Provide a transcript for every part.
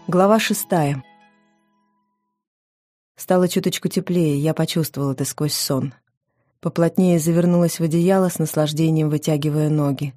Глава 6. Стало чуточку теплее, я почувствовала это сквозь сон. Поплотнее завернулась в одеяло, с наслаждением вытягивая ноги.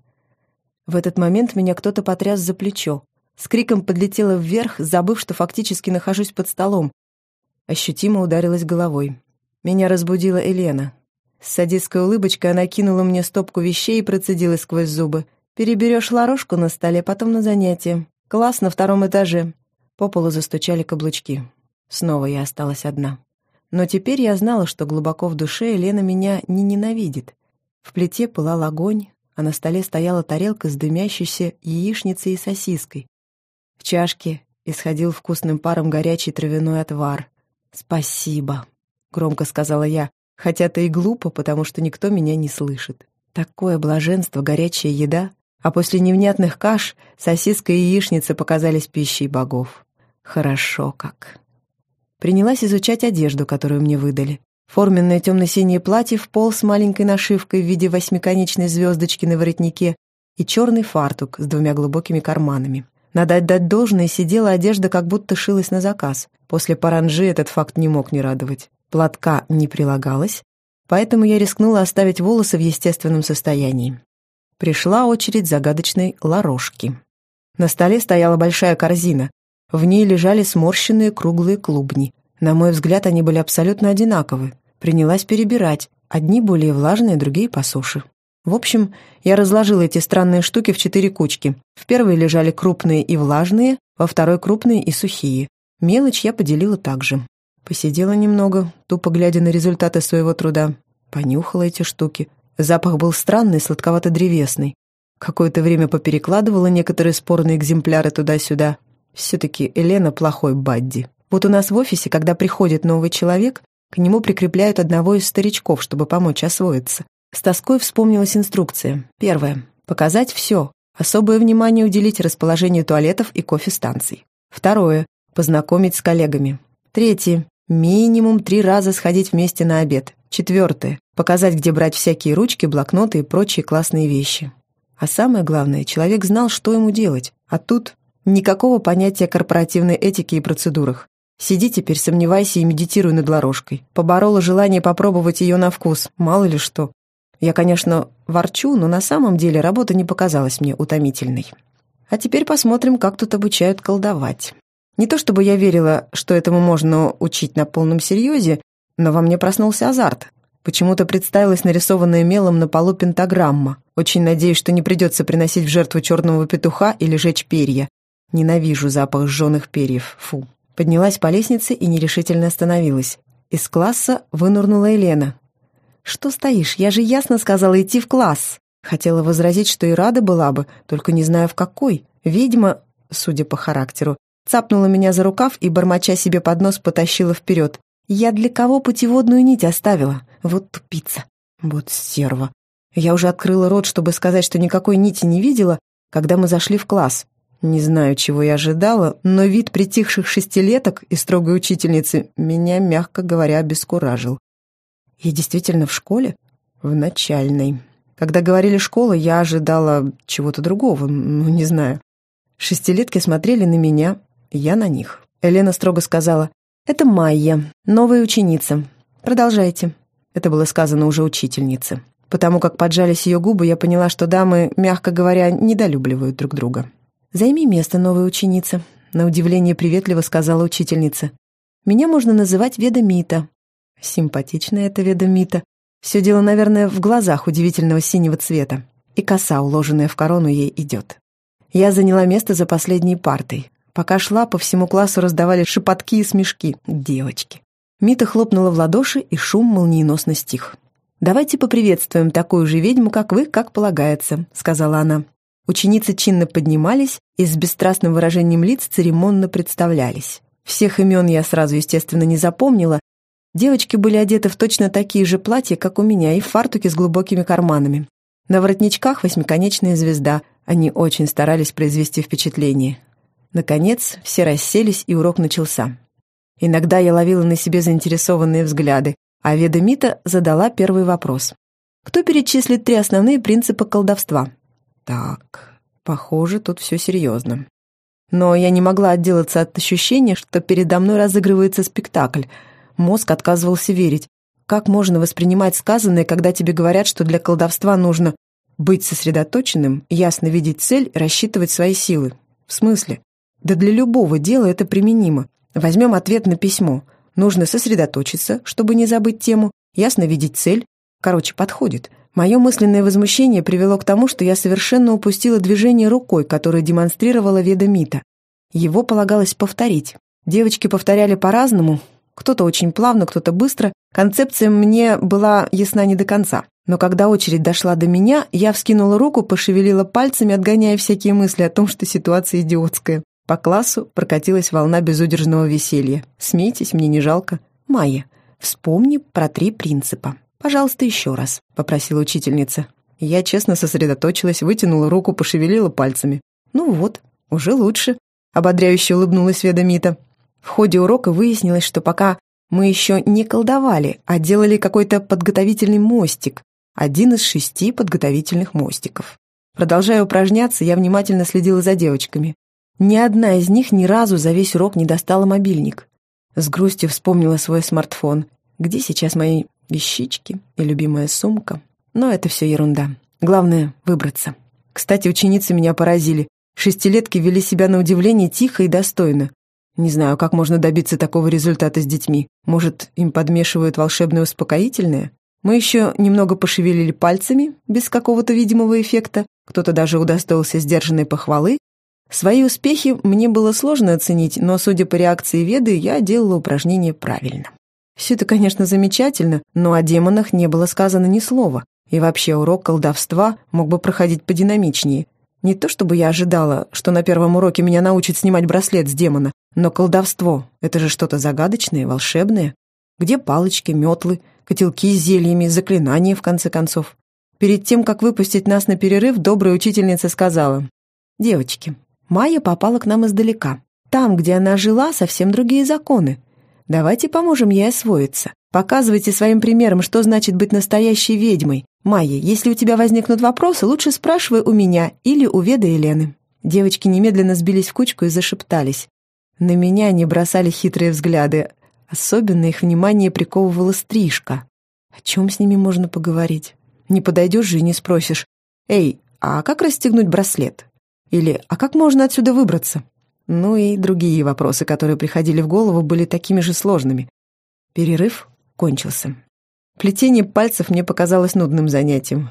В этот момент меня кто-то потряс за плечо. С криком подлетела вверх, забыв, что фактически нахожусь под столом. Ощутимо ударилась головой. Меня разбудила Елена. С садистской улыбочкой она кинула мне стопку вещей и процедила сквозь зубы. «Переберешь ларошку на столе, потом на занятия. Класс на 2 этаже». По полу застучали каблучки. Снова я осталась одна. Но теперь я знала, что глубоко в душе Елена меня не ненавидит. В плите пылал огонь, а на столе стояла тарелка с дымящейся яичницей и сосиской. В чашке исходил вкусным паром горячий травяной отвар. «Спасибо», — громко сказала я, хотя это и глупо, потому что никто меня не слышит. Такое блаженство, горячая еда, а после невнятных каш сосиска и яичница показались пищей богов. Хорошо как. Принялась изучать одежду, которую мне выдали. Форменное темно-синее платье в пол с маленькой нашивкой в виде 8-конечной звездочки на воротнике и черный фартук с 2 глубокими карманами. Надо отдать должное, сидела одежда, как будто шилась на заказ. После паранджи этот факт не мог не радовать. Платка не прилагалось, поэтому я рискнула оставить волосы в естественном состоянии. Пришла очередь загадочной ларошки. На столе стояла большая корзина. В ней лежали сморщенные круглые клубни. На мой взгляд, они были абсолютно одинаковы. Принялась перебирать. Одни более влажные, другие посуше. В общем, я разложила эти странные штуки в 4 кучки. В первой лежали крупные и влажные, во второй крупные и сухие. Мелочь я поделила так же. Посидела немного, тупо глядя на результаты своего труда. Понюхала эти штуки. Запах был странный, сладковато-древесный. Какое-то время поперекладывала некоторые спорные экземпляры туда-сюда. Все-таки Елена плохой бадди. Вот у нас в офисе, когда приходит новый человек, к нему прикрепляют одного из старичков, чтобы помочь освоиться. С тоской вспомнилась инструкция. 1. Показать все. Особое внимание уделить расположению туалетов и кофе-станций. 2. Познакомить с коллегами. 3. Минимум 3 раза сходить вместе на обед. 4. Показать, где брать всякие ручки, блокноты и прочие классные вещи. А самое главное, человек знал, что ему делать. А тут никакого понятия корпоративной этики и процедурах. Сиди теперь, сомневайся и медитируй над ларошкой. Поборола желание попробовать ее на вкус, мало ли что. Я, конечно, ворчу, но на самом деле работа не показалась мне утомительной. А теперь посмотрим, как тут обучают колдовать. Не то чтобы я верила, что этому можно учить на полном серьезе, но во мне проснулся азарт. Почему-то представилась нарисованная мелом на полу пентаграмма. Очень надеюсь, что не придется приносить в жертву черного петуха или жечь перья. Ненавижу запах сжженных перьев. Фу. Поднялась по лестнице и нерешительно остановилась. Из класса вынырнула Елена. «Что стоишь? Я же ясно сказала идти в класс!» Хотела возразить, что и рада была бы, только не знаю в какой. Ведьма, судя по характеру, цапнула меня за рукав и, бормоча себе под нос, потащила вперед. «Я для кого путеводную нить оставила? Вот тупица! Вот стерва!» Я уже открыла рот, чтобы сказать, что никакой нити не видела, когда мы зашли в класс. Не знаю, чего я ожидала, но вид притихших 6-леток и строгой учительницы меня, мягко говоря, обескуражил. Я действительно в школе? В начальной. Когда говорили «школа», я ожидала чего-то другого, не знаю. 6-летки смотрели на меня, я на них. Елена строго сказала: «Это Майя, новая ученица. Продолжайте». Это было сказано уже учительнице. Потому как поджались ее губы, я поняла, что дамы, мягко говоря, недолюбливают друг друга. «Займи место, новая ученица», — на удивление приветливо сказала учительница. «Меня можно называть Веда Мита». Симпатичная эта Веда Мита. Все дело, наверное, в глазах удивительного синего цвета. И коса, уложенная в корону, ей идет. Я заняла место за последней партой. Пока шла, по всему классу раздавали шепотки и смешки. Девочки. Мита хлопнула в ладоши, и шум молниеносно стих. «Давайте поприветствуем такую же ведьму, как вы, как полагается», — сказала она. Ученицы чинно поднимались и с бесстрастным выражением лиц церемонно представлялись. Всех имен я сразу, естественно, не запомнила. Девочки были одеты в точно такие же платья, как у меня, и в фартуке с глубокими карманами. На воротничках 8-конечная звезда. Они очень старались произвести впечатление. Наконец, все расселись, и урок начался. Иногда я ловила на себе заинтересованные взгляды, а Веда Мита задала первый вопрос. «Кто перечислит 3 основные принципа колдовства?» Так, похоже, тут все серьезно. Но я не могла отделаться от ощущения, что передо мной разыгрывается спектакль. Мозг отказывался верить. Как можно воспринимать сказанное, когда тебе говорят, что для колдовства нужно быть сосредоточенным, ясно видеть цель, рассчитывать свои силы? В смысле? Да для любого дела это применимо. Возьмем ответ на письмо. Нужно сосредоточиться, чтобы не забыть тему, ясно видеть цель. Короче, подходит. Мое мысленное возмущение привело к тому, что я совершенно упустила движение рукой, которое демонстрировала Веда Мита. Его полагалось повторить. Девочки повторяли по-разному, кто-то очень плавно, кто-то быстро. Концепция мне была ясна не до конца. Но когда очередь дошла до меня, я вскинула руку, пошевелила пальцами, отгоняя всякие мысли о том, что ситуация идиотская. По классу прокатилась волна безудержного веселья. Смейтесь, мне не жалко. «Майя, вспомни про 3 принципа. Пожалуйста, еще раз», — попросила учительница. Я честно сосредоточилась, вытянула руку, пошевелила пальцами. «Ну вот, уже лучше», — ободряюще улыбнулась Веда Мита. В ходе урока выяснилось, что пока мы еще не колдовали, а делали какой-то подготовительный мостик, один из 6 подготовительных мостиков. Продолжая упражняться, я внимательно следила за девочками. Ни одна из них ни разу за весь урок не достала мобильник. С грустью вспомнила свой смартфон. Где сейчас мои вещички и любимая сумка? Но это все ерунда. Главное — выбраться. Кстати, ученицы меня поразили. 6-летки вели себя на удивление тихо и достойно. Не знаю, как можно добиться такого результата с детьми. Может, им подмешивают волшебное успокоительное? Мы еще немного пошевелили пальцами, без какого-то видимого эффекта. Кто-то даже удостоился сдержанной похвалы. Свои успехи мне было сложно оценить, но, судя по реакции Веды, я делала упражнение правильно. Все это, конечно, замечательно, но о демонах не было сказано ни слова. И вообще урок колдовства мог бы проходить подинамичнее. Не то чтобы я ожидала, что на первом уроке меня научат снимать браслет с демона, но колдовство — это же что-то загадочное, волшебное. Где палочки, метлы, котелки с зельями, заклинания, в конце концов? Перед тем, как выпустить нас на перерыв, добрая учительница сказала: «Девочки, Майя попала к нам издалека. Там, где она жила, совсем другие законы. Давайте поможем ей освоиться. Показывайте своим примером, что значит быть настоящей ведьмой. Майя, если у тебя возникнут вопросы, лучше спрашивай у меня или у Веды и Лены». Девочки немедленно сбились в кучку и зашептались. На меня они бросали хитрые взгляды. Особенно их внимание приковывала стрижка. О чем с ними можно поговорить? Не подойдешь же и не спросишь: «Эй, а как расстегнуть браслет?» Или «А как можно отсюда выбраться?» Ну и другие вопросы, которые приходили в голову, были такими же сложными. Перерыв кончился. Плетение пальцев мне показалось нудным занятием.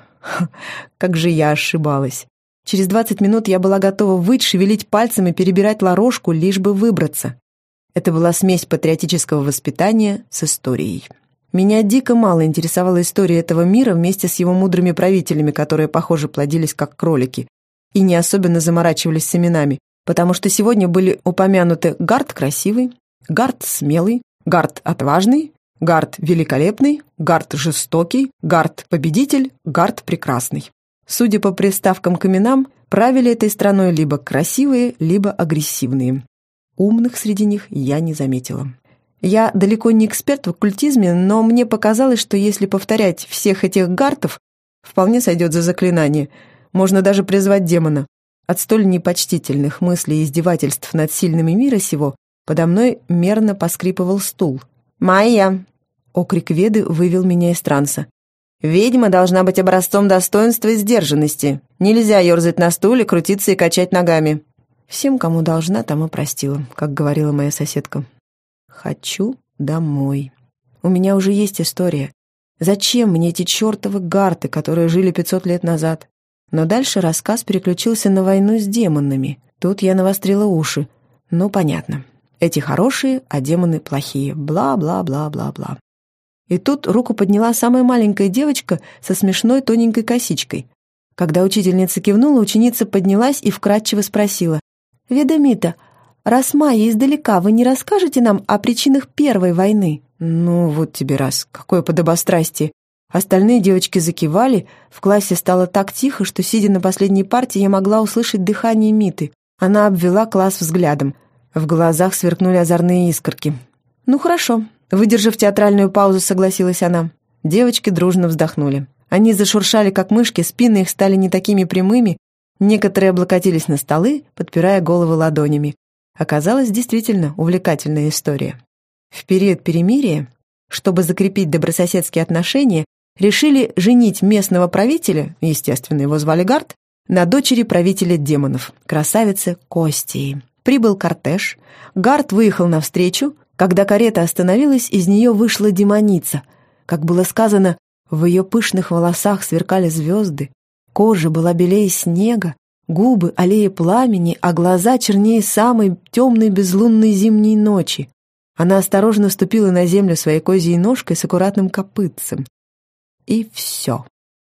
Как же я ошибалась. Через 20 минут я была готова выть, шевелить пальцами, перебирать ларошку, лишь бы выбраться. Это была смесь патриотического воспитания с историей. Меня дико мало интересовала история этого мира вместе с его мудрыми правителями, которые, похоже, плодились как кролики, и не особенно заморачивались с именами, потому что сегодня были упомянуты Гард красивый, Гард смелый, Гард отважный, Гард великолепный, Гард жестокий, Гард победитель, Гард прекрасный. Судя по приставкам к именам, правили этой страной либо красивые, либо агрессивные. Умных среди них я не заметила. Я далеко не эксперт в оккультизме, но мне показалось, что если повторять всех этих гартов, вполне сойдет за заклинание. Можно даже призвать демона. От столь непочтительных мыслей и издевательств над сильными мира сего подо мной мерно поскрипывал стул. «Майя!» — окрик Веды вывел меня из транса. «Ведьма должна быть образцом достоинства и сдержанности. Нельзя ерзать на стуле, крутиться и качать ногами». Всем, кому должна, тому простила, как говорила моя соседка. Хочу домой. У меня уже есть история. Зачем мне эти чертовы гарты, которые жили 500 лет назад? Но дальше рассказ переключился на войну с демонами. Тут я навострила уши. Ну, понятно. Эти хорошие, а демоны плохие. Бла-бла-бла-бла-бла. И тут руку подняла самая маленькая девочка со смешной тоненькой косичкой. Когда учительница кивнула, ученица поднялась и вкратчиво спросила: «Веда Мита, раз Майя издалека, вы не расскажете нам о причинах Первой войны?» Ну, вот тебе раз, какое подобострастие. Остальные девочки закивали, в классе стало так тихо, что, сидя на последней парте, я могла услышать дыхание Миты. Она обвела класс взглядом. В глазах сверкнули озорные искорки. «Ну, хорошо», — выдержав театральную паузу, согласилась она. Девочки дружно вздохнули. Они зашуршали, как мышки, спины их стали не такими прямыми, Некоторые облокотились на столы, подпирая головы ладонями. Оказалась действительно увлекательная история. В период перемирия, чтобы закрепить добрососедские отношения, решили женить местного правителя, естественно, его звали Гарт, на дочери правителя демонов, красавицы Костии. Прибыл кортеж, Гарт выехал навстречу. Когда карета остановилась, из нее вышла демоница. Как было сказано, в ее пышных волосах сверкали звезды, кожа была белее снега, губы аллее пламени, а глаза чернее самой темной безлунной зимней ночи. Она осторожно ступила на землю своей козьей ножкой с аккуратным копытцем. И все.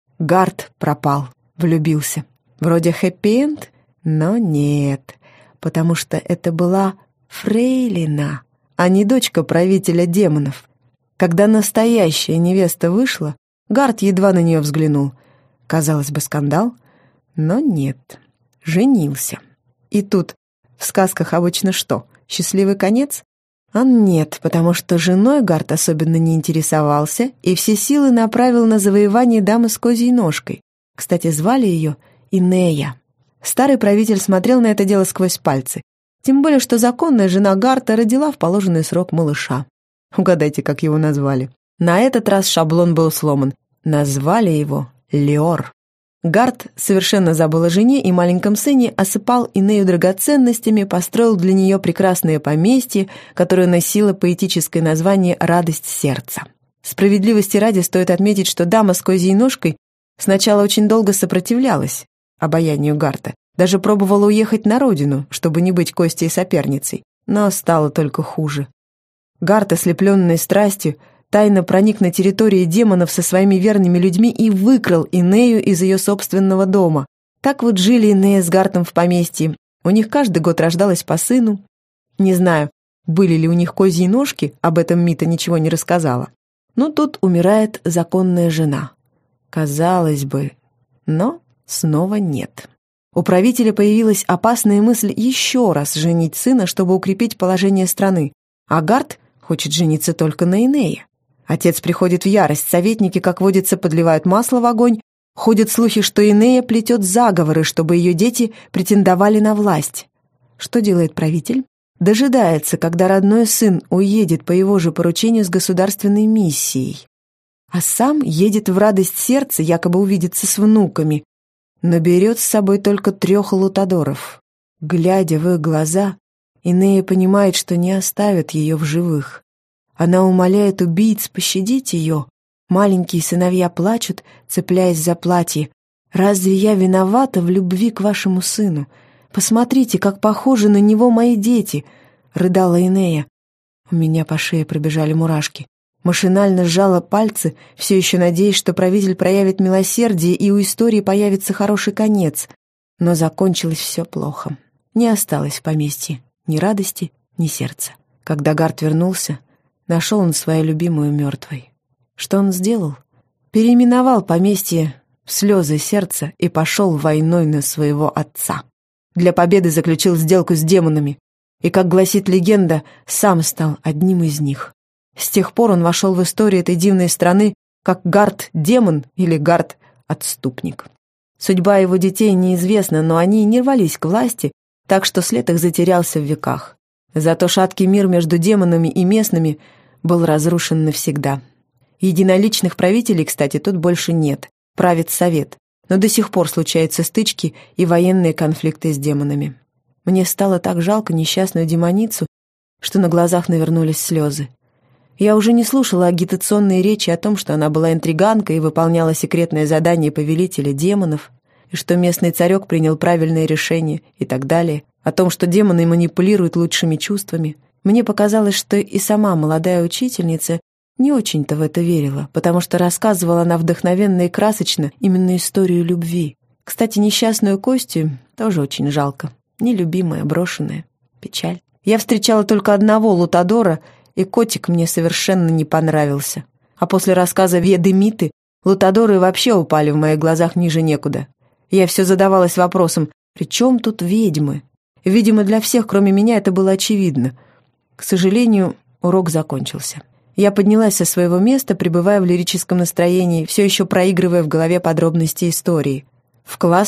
Гарт пропал, влюбился. Вроде хэппи-энд, но нет, потому что это была фрейлина, а не дочка правителя демонов. Когда настоящая невеста вышла, Гарт едва на нее взглянул. Казалось бы, скандал, но нет, женился. И тут в сказках обычно что, счастливый конец? А нет, потому что женой Гарт особенно не интересовался и все силы направил на завоевание дамы с козьей ножкой. Кстати, звали ее Инея. Старый правитель смотрел на это дело сквозь пальцы. Тем более, что законная жена Гарта родила в положенный срок малыша. Угадайте, как его назвали. На этот раз шаблон был сломан. Назвали его Леор. Гарт совершенно забыл о жене и маленьком сыне, осыпал Инею драгоценностями, построил для нее прекрасное поместье, которое носило поэтическое название «Радость сердца». Справедливости ради стоит отметить, что дама с козьей ножкой сначала очень долго сопротивлялась обаянию Гарта, даже пробовала уехать на родину, чтобы не быть Костей соперницей, но стало только хуже. Гарт, ослепленный страстью, тайно проник на территории демонов со своими верными людьми и выкрал Инею из ее собственного дома. Так вот жили Инея с Гартом в поместье. У них каждый год рождалось по сыну. Не знаю, были ли у них козьи ножки, об этом Мита ничего не рассказала. Но тут умирает законная жена. Казалось бы, но снова нет. У правителя появилась опасная мысль еще раз женить сына, чтобы укрепить положение страны. А Гарт хочет жениться только на Инее. Отец приходит в ярость, советники, как водится, подливают масло в огонь. Ходят слухи, что Инея плетет заговоры, чтобы ее дети претендовали на власть. Что делает правитель? Дожидается, когда родной сын уедет по его же поручению с государственной миссией. А сам едет в радость сердца, якобы увидеться с внуками, но берет с собой только 3 лутадоров. Глядя в их глаза, Инея понимает, что не оставят ее в живых. Она умоляет убийц пощадить ее. Маленькие сыновья плачут, цепляясь за платье. «Разве я виновата в любви к вашему сыну? Посмотрите, как похожи на него мои дети!» — рыдала Инея. У меня по шее пробежали мурашки. Машинально сжала пальцы, все еще надеясь, что правитель проявит милосердие и у истории появится хороший конец. Но закончилось все плохо. Не осталось в поместье ни радости, ни сердца. Когда Гарт вернулся, нашел он свою любимую мертвой. Что он сделал? Переименовал поместье в слезы сердца и пошел войной на своего отца. Для победы заключил сделку с демонами и, как гласит легенда, сам стал одним из них. С тех пор он вошел в историю этой дивной страны как Гарт-демон или Гарт-отступник. Судьба его детей неизвестна, но они не рвались к власти, так что след их затерялся в веках. Зато шаткий мир между демонами и местными был разрушен навсегда. Единоличных правителей, кстати, тут больше нет, правит совет, но до сих пор случаются стычки и военные конфликты с демонами. Мне стало так жалко несчастную демоницу, что на глазах навернулись слезы. Я уже не слушала агитационные речи о том, что она была интриганкой и выполняла секретное задание повелителя демонов, и что местный царек принял правильное решение и так далее, о том, что демоны манипулируют лучшими чувствами. Мне показалось, что и сама молодая учительница не очень-то в это верила, потому что рассказывала она вдохновенно и красочно именно историю любви. Кстати, несчастную Костю тоже очень жалко. Нелюбимая, брошенная. Печаль. Я встречала только одного лутадора, и котик мне совершенно не понравился. А после рассказа Веды Миты лутадоры вообще упали в моих глазах ниже некуда. Я все задавалась вопросом, при чем тут ведьмы? Видимо, для всех, кроме меня, это было очевидно. К сожалению, урок закончился. Я поднялась со своего места, пребывая в лирическом настроении, все еще проигрывая в голове подробности истории. В класс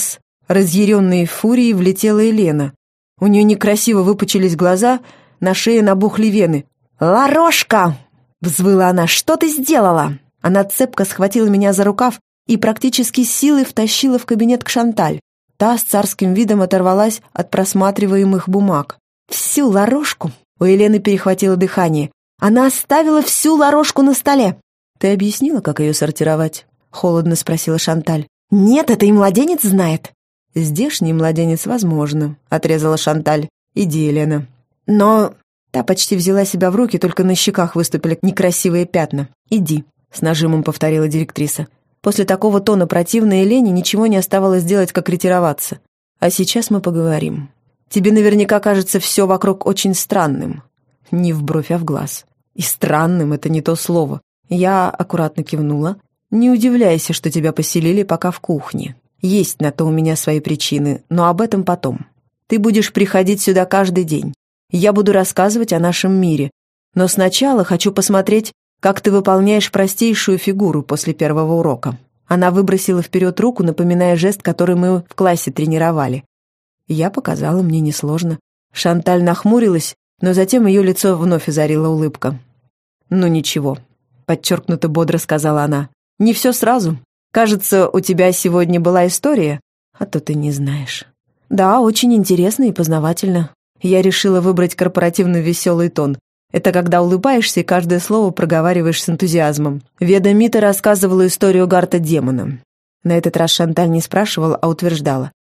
Разъяренной фурией влетела Елена. У нее некрасиво выпучились глаза, на шее набухли вены. «Ларошка!» — взвыла она. «Что ты сделала?» Она цепко схватила меня за рукав и практически силой втащила в кабинет к Шанталь. Та с царским видом оторвалась от просматриваемых бумаг. «Всю Ларошку?» — у Елены перехватило дыхание. «Она оставила всю Ларошку на столе!» «Ты объяснила, как ее сортировать?» — холодно спросила Шанталь. «Нет, это и младенец знает». «Здешний младенец, возможно», — отрезала Шанталь. «Иди, Елена». «Но...» Та почти взяла себя в руки, только на щеках выступили некрасивые пятна. «Иди», — с нажимом повторила директриса. После такого тона противной Елене ничего не оставалось делать, как ретироваться. «А сейчас мы поговорим. Тебе наверняка кажется все вокруг очень странным». Не в бровь, а в глаз. И странным — это не то слово. Я аккуратно кивнула. «Не удивляйся, что тебя поселили пока в кухне. Есть на то у меня свои причины, но об этом потом. Ты будешь приходить сюда каждый день. Я буду рассказывать о нашем мире. Но сначала хочу посмотреть, как ты выполняешь простейшую фигуру после первого урока». Она выбросила вперед руку, напоминая жест, который мы в классе тренировали. Я показала, мне несложно. Шанталь нахмурилась, но затем ее лицо вновь озарила улыбка. «Ну ничего», — подчеркнуто бодро сказала она. «Не все сразу. Кажется, у тебя сегодня была история, а то ты не знаешь». «Да, очень интересно и познавательно». Я решила выбрать корпоративный веселый тон. Это когда улыбаешься и каждое слово проговариваешь с энтузиазмом. Веда Мита рассказывала историю Гарта-демона. На этот раз Шанталь не спрашивала, а утверждала.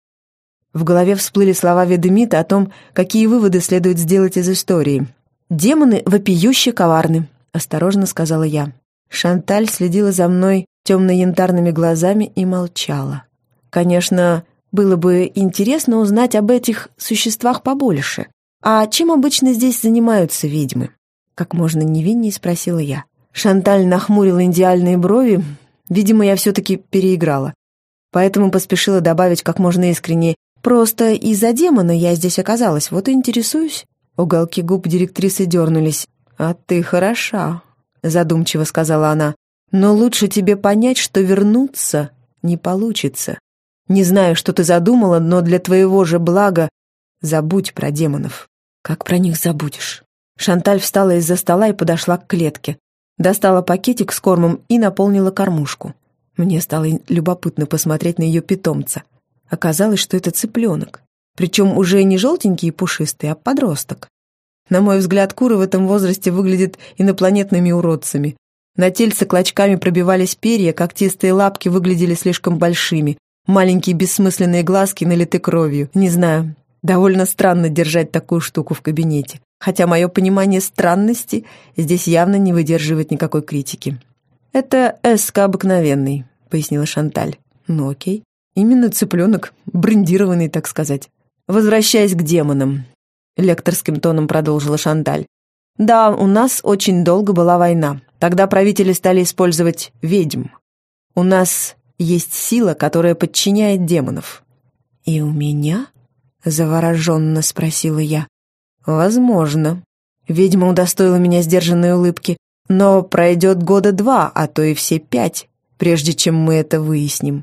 В голове всплыли слова Веды Мита о том, какие выводы следует сделать из истории. «Демоны вопиюще коварны», — осторожно сказала я. Шанталь следила за мной темно-янтарными глазами и молчала. Конечно, было бы интересно узнать об этих существах побольше. «А чем обычно здесь занимаются ведьмы?» Как можно невиннее спросила я. Шанталь нахмурила идеальные брови. Видимо, я все-таки переиграла. Поэтому поспешила добавить как можно искреннее. «Просто из-за демона я здесь оказалась, вот и интересуюсь». Уголки губ директрисы дернулись. «А ты хороша», — задумчиво сказала она. «Но лучше тебе понять, что вернуться не получится. Не знаю, что ты задумала, но для твоего же блага забудь про демонов». «Как про них забудешь?» Шанталь встала из-за стола и подошла к клетке. Достала пакетик с кормом и наполнила кормушку. Мне стало любопытно посмотреть на ее питомца. Оказалось, что это цыпленок. Причем уже не желтенький и пушистый, а подросток. На мой взгляд, куры в этом возрасте выглядят инопланетными уродцами. На тельце клочками пробивались перья, когтистые лапки выглядели слишком большими. Маленькие бессмысленные глазки налиты кровью. Не знаю, довольно странно держать такую штуку в кабинете. Хотя мое понимание странности здесь явно не выдерживает никакой критики. «Это эска обыкновенный», — пояснила Шанталь. «Ну окей. Именно цыпленок, брендированный, так сказать». «Возвращаясь к демонам», — лекторским тоном продолжила Шанталь. «Да, у нас очень долго была война. Тогда правители стали использовать ведьм. У нас есть сила, которая подчиняет демонов». «И у меня?» — завороженно спросила я. «Возможно». Ведьма удостоила меня сдержанной улыбки. «Но пройдет 2 года, а то и все 5, прежде чем мы это выясним».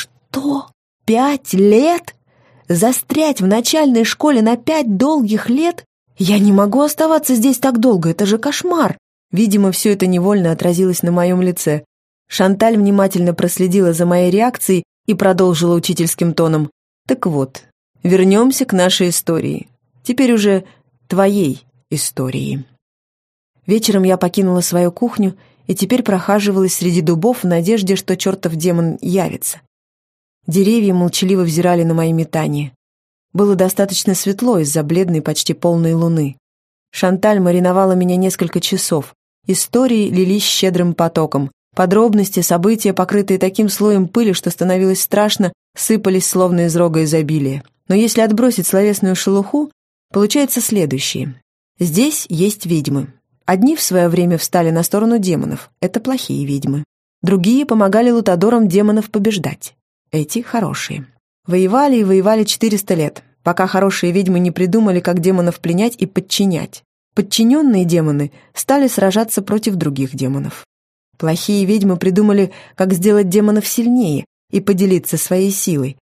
«Что? 5 лет? Застрять в начальной школе на 5 долгих лет? Я не могу оставаться здесь так долго, это же кошмар!» Видимо, все это невольно отразилось на моем лице. Шанталь внимательно проследила за моей реакцией и продолжила учительским тоном. «Так вот, вернемся к нашей истории. Теперь уже твоей истории». Вечером я покинула свою кухню и теперь прохаживалась среди дубов в надежде, что чертов демон явится. Деревья молчаливо взирали на мои метания. Было достаточно светло из-за бледной, почти полной луны. Шанталь мариновала меня несколько часов. Истории лились щедрым потоком. Подробности, события, покрытые таким слоем пыли, что становилось страшно, сыпались словно из рога изобилия. Но если отбросить словесную шелуху, получается следующее. Здесь есть ведьмы. Одни в свое время встали на сторону демонов. Это плохие ведьмы. Другие помогали лутадорам демонов побеждать. Эти хорошие. Воевали и воевали 400 лет, пока хорошие ведьмы не придумали, как демонов пленять и подчинять. Подчиненные демоны стали сражаться против других демонов. Плохие ведьмы придумали, как сделать демонов сильнее и поделиться своей силой.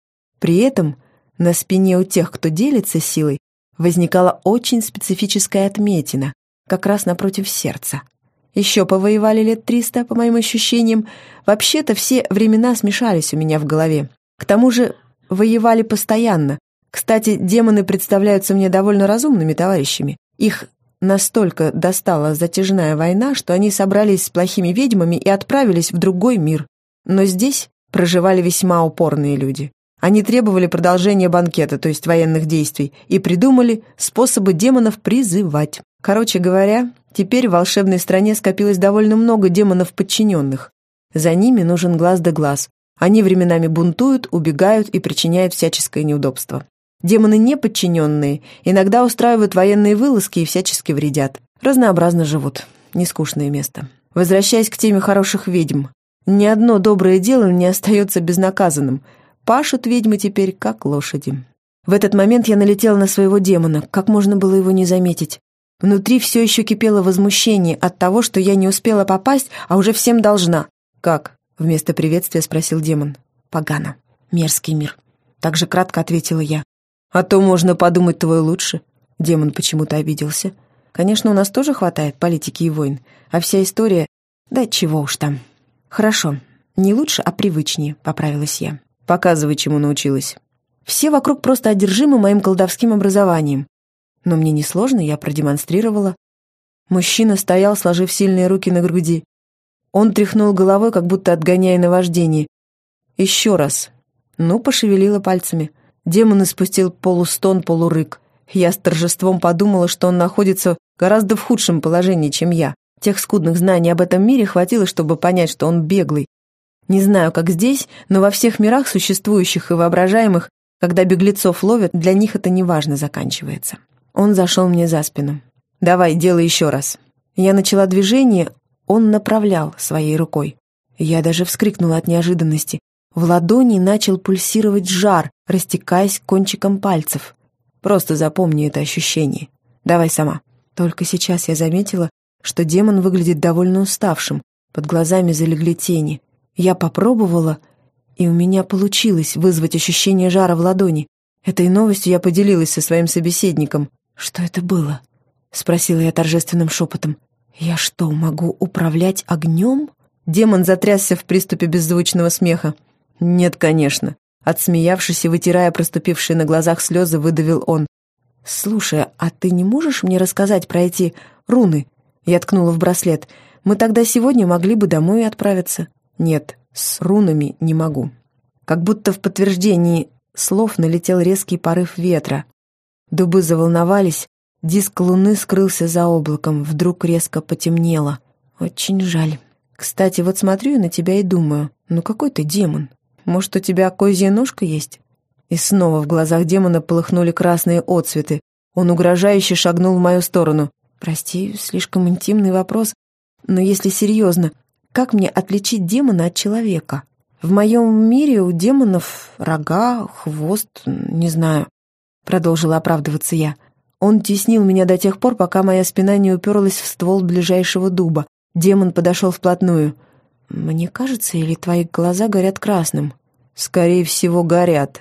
При этом на спине у тех, кто делится силой, возникала очень специфическая отметина, как раз напротив сердца. Еще повоевали лет 300, по моим ощущениям. Вообще-то все времена смешались у меня в голове. К тому же воевали постоянно. Кстати, демоны представляются мне довольно разумными товарищами. Их настолько достала затяжная война, что они собрались с плохими ведьмами и отправились в другой мир. Но здесь проживали весьма упорные люди. Они требовали продолжения банкета, то есть военных действий, и придумали способы демонов призывать. Короче говоря, теперь в волшебной стране скопилось довольно много демонов-подчиненных. За ними нужен глаз да глаз. Они временами бунтуют, убегают и причиняют всяческое неудобство. Демоны неподчиненные иногда устраивают военные вылазки и всячески вредят. Разнообразно живут. Нескучное место. Возвращаясь к теме хороших ведьм. Ни одно доброе дело не остается безнаказанным. Пашут ведьмы теперь, как лошади. В этот момент я налетела на своего демона. Как можно было его не заметить? Внутри все еще кипело возмущение от того, что я не успела попасть, а уже всем должна. «Как?» — вместо приветствия спросил демон. «Погано. Мерзкий мир». Так же кратко ответила я. «А то можно подумать, твой лучше». Демон почему-то обиделся. «Конечно, у нас тоже хватает политики и войн, а вся история... Да чего уж там». «Хорошо. Не лучше, а привычнее», — поправилась я. «Показывай, чему научилась». Все вокруг просто одержимы моим колдовским образованием. Но мне несложно, я продемонстрировала. Мужчина стоял, сложив сильные руки на груди. Он тряхнул головой, как будто отгоняя наваждение. «Еще раз». Ну, пошевелила пальцами. Демон испустил полустон, полурык. Я с торжеством подумала, что он находится гораздо в худшем положении, чем я. Тех скудных знаний об этом мире хватило, чтобы понять, что он беглый. Не знаю, как здесь, но во всех мирах, существующих и воображаемых, когда беглецов ловят, для них это неважно заканчивается. Он зашел мне за спину. «Давай, делай еще раз». Я начала движение, он направлял своей рукой. Я даже вскрикнула от неожиданности. В ладони начал пульсировать жар, растекаясь кончиком пальцев. Просто запомни это ощущение. Давай сама. Только сейчас я заметила, что демон выглядит довольно уставшим. Под глазами залегли тени. Я попробовала, и у меня получилось вызвать ощущение жара в ладони. Этой новостью я поделилась со своим собеседником. «Что это было?» — спросила я торжественным шепотом. «Я что, могу управлять огнем?» Демон затрясся в приступе беззвучного смеха. «Нет, конечно». Отсмеявшись и вытирая проступившие на глазах слезы, выдавил он. «Слушай, а ты не можешь мне рассказать про эти руны?» Я ткнула в браслет. «Мы тогда сегодня могли бы домой отправиться». «Нет, с рунами не могу». Как будто в подтверждении слов налетел резкий порыв ветра. Дубы заволновались, диск луны скрылся за облаком, вдруг резко потемнело. Очень жаль. Кстати, вот смотрю на тебя и думаю, ну какой ты демон? Может, у тебя козья ножка есть? И снова в глазах демона полыхнули красные отцветы. Он угрожающе шагнул в мою сторону. Прости, слишком интимный вопрос, но если серьезно, как мне отличить демона от человека? В моем мире у демонов рога, хвост, не знаю. Продолжила оправдываться я. Он теснил меня до тех пор, пока моя спина не уперлась в ствол ближайшего дуба. Демон подошел вплотную. «Мне кажется, или твои глаза горят красным?» «Скорее всего, горят.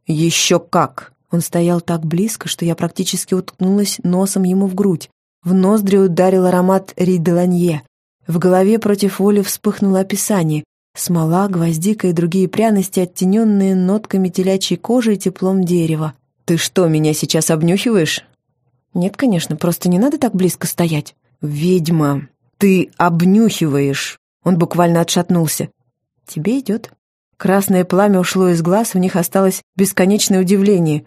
Еще как!» Он стоял так близко, что я практически уткнулась носом ему в грудь. В ноздри ударил аромат риделанье. В голове против воли вспыхнуло описание. Смола, гвоздика и другие пряности, оттененные нотками телячьей кожи и теплом дерева. «Ты что, меня сейчас обнюхиваешь?» «Нет, конечно, просто не надо так близко стоять». «Ведьма, ты обнюхиваешь!» Он буквально отшатнулся. «Тебе идет». Красное пламя ушло из глаз, в них осталось бесконечное удивление.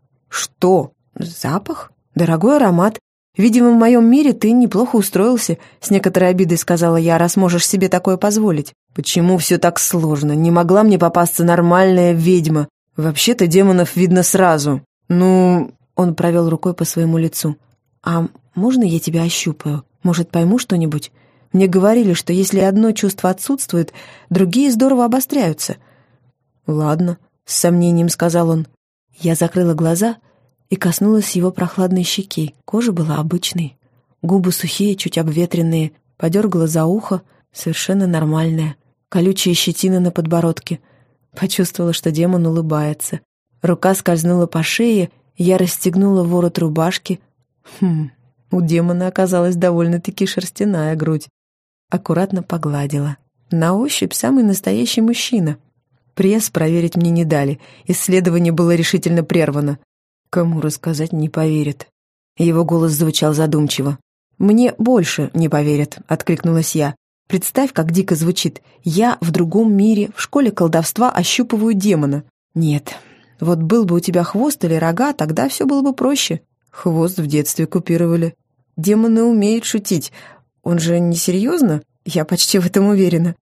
«Что? Запах? Дорогой аромат. Видимо, в моем мире ты неплохо устроился», — с некоторой обидой сказала я, «раз можешь себе такое позволить». «Почему все так сложно? Не могла мне попасться нормальная ведьма. Вообще-то демонов видно сразу. Ну...» Он провел рукой по своему лицу. «А можно я тебя ощупаю? Может, пойму что-нибудь? Мне говорили, что если одно чувство отсутствует, другие здорово обостряются». «Ладно», — с сомнением сказал он. Я закрыла глаза и коснулась его прохладной щеки. Кожа была обычной. Губы сухие, чуть обветренные. Подергала за ухо, совершенно нормальная. Колючая щетина на подбородке. Почувствовала, что демон улыбается. Рука скользнула по шее, я расстегнула ворот рубашки. У демона оказалась довольно-таки шерстяная грудь. Аккуратно погладила. На ощупь самый настоящий мужчина. Пресс проверить мне не дали. Исследование было решительно прервано. Кому рассказать, не поверят. Его голос звучал задумчиво. «Мне больше не поверят», — откликнулась я. «Представь, как дико звучит. Я в другом мире, в школе колдовства ощупываю демона. Нет, вот был бы у тебя хвост или рога, тогда все было бы проще. Хвост в детстве купировали. Демоны умеют шутить. Он же не серьезно? Я почти в этом уверена».